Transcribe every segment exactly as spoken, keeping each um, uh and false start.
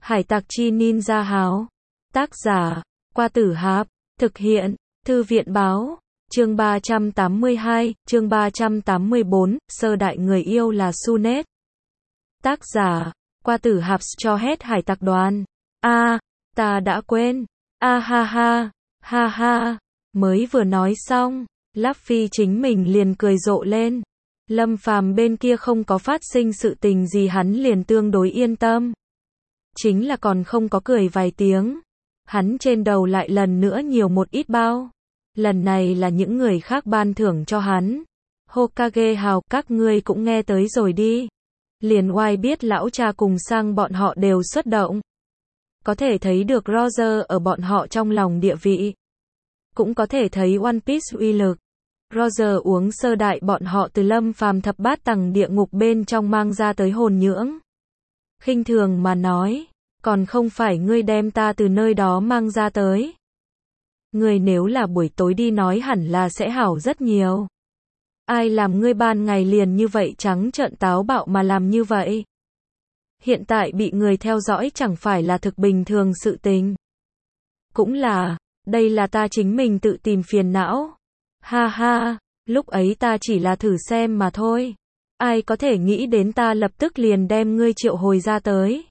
Hải tặc chi ninja háo. Tác giả, Qua Tử Hạp. Thực hiện, Thư viện báo. Chương ba trăm tám mươi hai, chương ba trăm tám mươi bốn, sơ đại người yêu là Sunet. Tác giả, Qua Tử Hạp cho hết hải tặc đoàn. A, ta đã quên. A ha ha, ha ha. Mới vừa nói xong, Luffy chính mình liền cười rộ lên. Lâm Phàm bên kia không có phát sinh sự tình gì hắn liền tương đối yên tâm. Chính là còn không có cười vài tiếng, hắn trên đầu lại lần nữa nhiều một ít bao. Lần này là những người khác ban thưởng cho hắn. Hokage hào, các ngươi cũng nghe tới rồi đi. Liền oai biết lão cha cùng sang bọn họ đều xuất động. Có thể thấy được Roger ở bọn họ trong lòng địa vị. Cũng có thể thấy One Piece uy lực. Roger uống sơ đại bọn họ từ Lâm Phàm thập bát tầng địa ngục bên trong mang ra tới hồn nhưỡng. Khinh thường mà nói, còn không phải ngươi đem ta từ nơi đó mang ra tới. Ngươi nếu là buổi tối đi nói hẳn là sẽ hảo rất nhiều. Ai làm ngươi ban ngày liền như vậy trắng trợn táo bạo mà làm như vậy? Hiện tại bị người theo dõi chẳng phải là thực bình thường sự tình. Cũng là, đây là ta chính mình tự tìm phiền não. Ha ha, lúc ấy ta chỉ là thử xem mà thôi. Ai có thể nghĩ đến ta lập tức liền đem ngươi triệu hồi ra tới.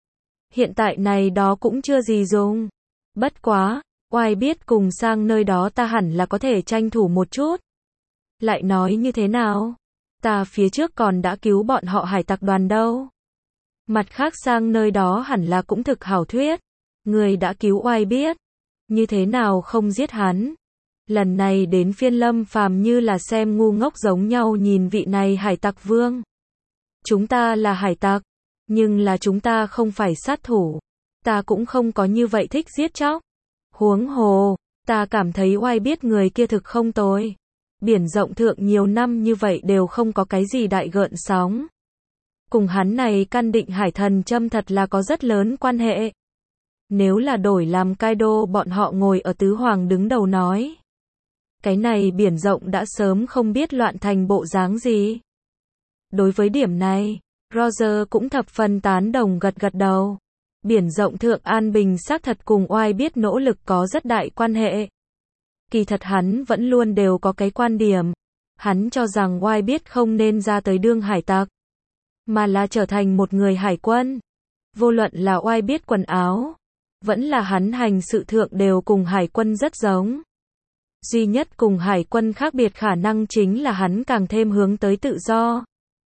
Hiện tại này đó cũng chưa gì dùng. Bất quá, oai biết cùng sang nơi đó ta hẳn là có thể tranh thủ một chút. Lại nói như thế nào? Ta phía trước còn đã cứu bọn họ hải tặc đoàn đâu. Mặt khác sang nơi đó hẳn là cũng thực hảo thuyết. Người đã cứu oai biết. Như thế nào không giết hắn? Lần này đến phiên Lâm Phàm như là xem ngu ngốc giống nhau nhìn vị này hải tặc vương. Chúng ta là hải tặc, nhưng là chúng ta không phải sát thủ. Ta cũng không có như vậy thích giết chóc. Huống hồ, ta cảm thấy oai biết người kia thực không tồi. Biển rộng thượng nhiều năm như vậy đều không có cái gì đại gợn sóng. Cùng hắn này căn định hải thần châm thật là có rất lớn quan hệ. Nếu là đổi làm Kaido bọn họ ngồi ở tứ hoàng đứng đầu nói. Cái này biển rộng đã sớm không biết loạn thành bộ dáng gì. Đối với điểm này, Roger cũng thập phần tán đồng gật gật đầu. Biển rộng thượng an bình xác thật cùng oai biết nỗ lực có rất đại quan hệ. Kỳ thật hắn vẫn luôn đều có cái quan điểm. Hắn cho rằng oai biết không nên ra tới đương hải tặc, mà là trở thành một người hải quân. Vô luận là oai biết quần áo, vẫn là hắn hành sự thượng đều cùng hải quân rất giống. Duy nhất cùng hải quân khác biệt khả năng chính là hắn càng thêm hướng tới tự do.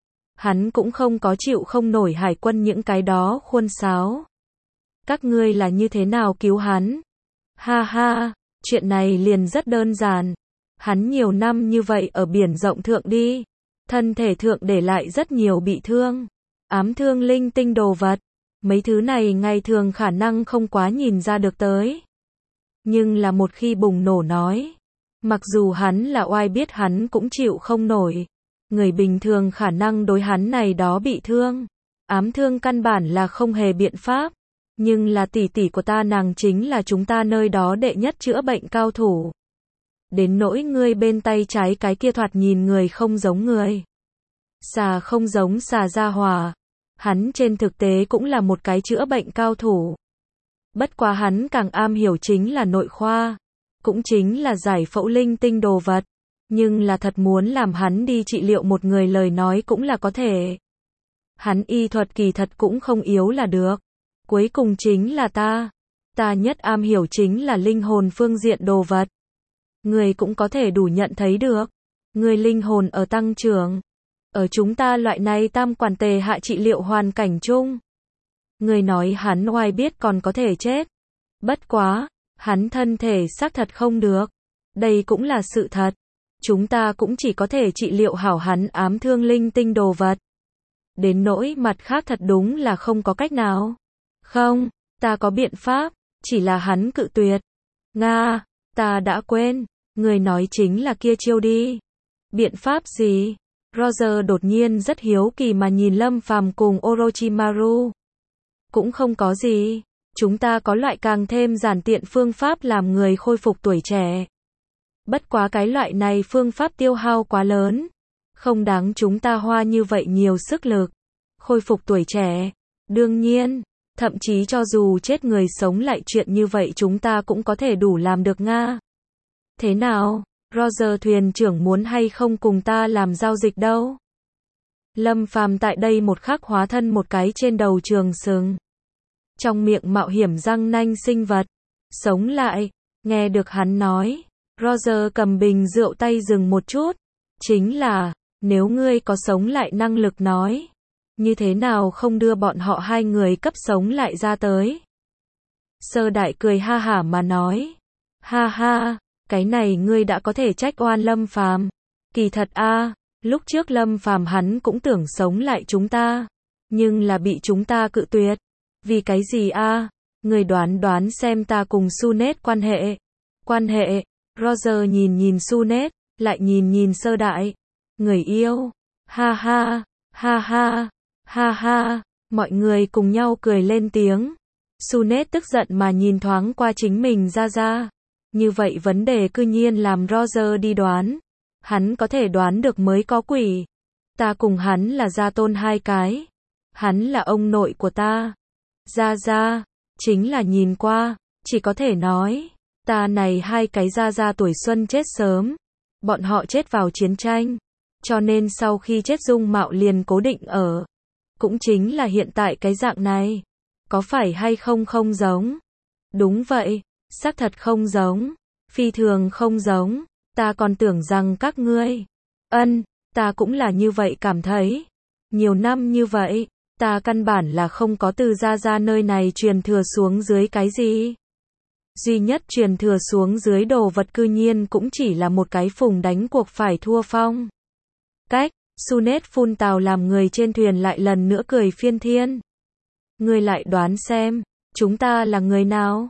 Hắn cũng không có chịu không nổi hải quân những cái đó khuôn sáo. Các ngươi là như thế nào cứu hắn? Ha ha, chuyện này liền rất đơn giản. Hắn nhiều năm như vậy ở biển rộng thượng đi. Thân thể thượng để lại rất nhiều bị thương. Ám thương linh tinh đồ vật. Mấy thứ này ngày thường khả năng không quá nhìn ra được tới. Nhưng là một khi bùng nổ nói. Mặc dù hắn là oai biết hắn cũng chịu không nổi. Người bình thường khả năng đối hắn này đó bị thương. Ám thương căn bản là không hề biện pháp. Nhưng là tỷ tỷ của ta nàng chính là chúng ta nơi đó đệ nhất chữa bệnh cao thủ. Đến nỗi ngươi bên tay trái cái kia thoạt nhìn người không giống người. Xà không giống xà gia hòa. Hắn trên thực tế cũng là một cái chữa bệnh cao thủ. Bất quá hắn càng am hiểu chính là nội khoa. Cũng chính là giải phẫu linh tinh đồ vật. Nhưng là thật muốn làm hắn đi trị liệu một người lời nói cũng là có thể. Hắn y thuật kỳ thật cũng không yếu là được. Cuối cùng chính là ta. Ta nhất am hiểu chính là linh hồn phương diện đồ vật. Người cũng có thể đủ nhận thấy được. Người linh hồn ở tăng trưởng. Ở chúng ta loại này tam quản tề hạ trị liệu hoàn cảnh chung. Người nói hắn oai biết còn có thể chết. Bất quá, hắn thân thể xác thật không được. Đây cũng là sự thật. Chúng ta cũng chỉ có thể trị liệu hảo hắn ám thương linh tinh đồ vật. Đến nỗi mặt khác thật đúng là không có cách nào. Không, ta có biện pháp, chỉ là hắn cự tuyệt. Nga, ta đã quên, người nói chính là kia chiêu đi. Biện pháp gì? Roger đột nhiên rất hiếu kỳ mà nhìn Lâm Phàm cùng Orochimaru. Cũng không có gì, chúng ta có loại càng thêm giản tiện phương pháp làm người khôi phục tuổi trẻ. Bất quá cái loại này phương pháp tiêu hao quá lớn. Không đáng chúng ta hoa như vậy nhiều sức lực. Khôi phục tuổi trẻ. Đương nhiên, Thậm chí cho dù chết người sống lại chuyện như vậy chúng ta cũng có thể đủ làm được Nga. Thế nào, Roger thuyền trưởng muốn hay không cùng ta làm giao dịch đâu? Lâm Phàm tại đây một khắc hóa thân một cái trên đầu trường sừng. Trong miệng mạo hiểm răng nanh sinh vật. Sống lại. Nghe được hắn nói. Roger cầm bình rượu tay dừng một chút. Chính là, nếu ngươi có sống lại năng lực nói. Như thế nào không đưa bọn họ hai người cấp sống lại ra tới? Sơ đại cười ha hả mà nói. Ha ha, cái này ngươi đã có thể trách oan Lâm Phàm. Kỳ thật a, lúc trước Lâm Phàm hắn cũng tưởng sống lại chúng ta. Nhưng là bị chúng ta cự tuyệt. Vì cái gì a? Ngươi đoán đoán xem ta cùng Sunet quan hệ. Quan hệ, Roger nhìn nhìn Sunet, lại nhìn nhìn sơ đại. Người yêu, ha ha, ha ha, ha ha, mọi người cùng nhau cười lên tiếng. Sunet tức giận mà nhìn thoáng qua chính mình ra ra. Như vậy vấn đề cư nhiên làm Roger đi đoán. Hắn có thể đoán được mới có quỷ. Ta cùng hắn là gia tôn hai cái. Hắn là ông nội của ta. Ra ra, chính là nhìn qua, chỉ có thể nói, ta này hai cái ra ra tuổi xuân chết sớm. Bọn họ chết vào chiến tranh. Cho nên sau khi chết dung mạo liền cố định ở. Cũng chính là hiện tại cái dạng này. Có phải hay không không giống? Đúng vậy, xác thật không giống. Phi thường không giống. Ta còn tưởng rằng các ngươi. Ân, ta cũng là như vậy cảm thấy. Nhiều năm như vậy, ta căn bản là không có từ ra ra nơi này truyền thừa xuống dưới cái gì. Duy nhất truyền thừa xuống dưới đồ vật cư nhiên cũng chỉ là một cái phùng đánh cuộc phải thua phong. Cách, Sunet phun tào làm người trên thuyền lại lần nữa cười phiên thiên. Ngươi lại đoán xem, chúng ta là người nào?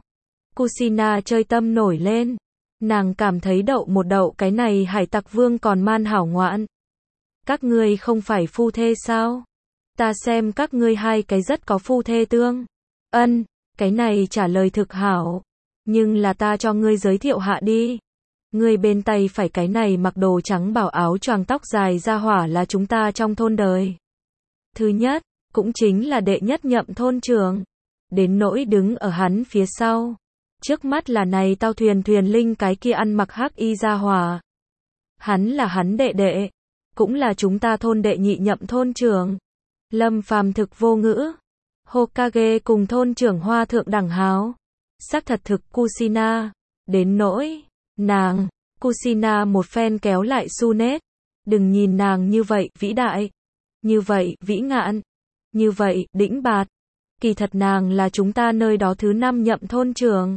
Kusina chơi tâm nổi lên. Nàng cảm thấy đậu một đậu cái này hải tặc vương còn man hảo ngoạn. Các ngươi không phải phu thê sao? Ta xem các ngươi hai cái rất có phu thê tương. Ân, cái này trả lời thực hảo. Nhưng là ta cho ngươi giới thiệu hạ đi. Ngươi bên tay phải cái này mặc đồ trắng bảo áo choàng tóc dài ra hỏa là chúng ta trong thôn đời. Thứ nhất, cũng chính là đệ nhất nhậm thôn trưởng. Đến nỗi đứng ở hắn phía sau. Trước mắt là này tao thuyền thuyền linh cái kia ăn mặc hắc y ra hỏa. Hắn là hắn đệ đệ. Cũng là chúng ta thôn đệ nhị nhậm thôn trưởng. Lâm Phàm thực vô ngữ. Hokage cùng thôn trưởng Hoa Thượng Đẳng Háo. Xác thật thực Kusina. Đến nỗi, nàng, Kusina một phen kéo lại Sunet. Đừng nhìn nàng như vậy, vĩ đại. Như vậy, vĩ ngạn. Như vậy, đĩnh bạt. Kỳ thật nàng là chúng ta nơi đó thứ năm nhậm thôn trưởng.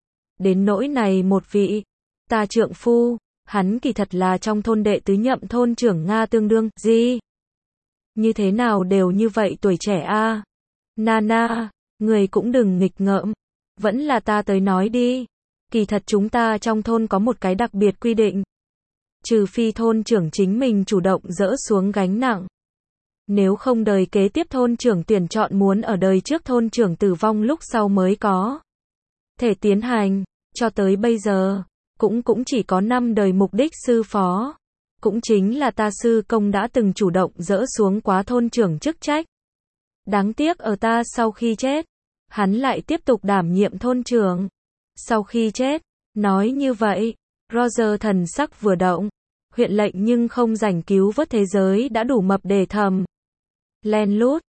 Đến nỗi này một vị, ta trượng phu, hắn kỳ thật là trong thôn đệ tứ nhậm thôn trưởng Nga tương đương, gì? Như thế nào đều như vậy tuổi trẻ a. Nana, người cũng đừng nghịch ngợm. Vẫn là ta tới nói đi. Kỳ thật chúng ta trong thôn có một cái đặc biệt quy định. Trừ phi thôn trưởng chính mình chủ động dỡ xuống gánh nặng. Nếu không đời kế tiếp thôn trưởng tuyển chọn muốn ở đời trước thôn trưởng tử vong lúc sau mới có thể tiến hành, cho tới bây giờ, cũng cũng chỉ có năm đời mục đích sư phó. Cũng chính là ta sư công đã từng chủ động dỡ xuống quá thôn trưởng chức trách. Đáng tiếc ở ta sau khi chết, hắn lại tiếp tục đảm nhiệm thôn trưởng. Sau khi chết, nói như vậy, Roger thần sắc vừa động, huyện lệnh nhưng không rảnh cứu vớt thế giới đã đủ mập để thầm. Len lút,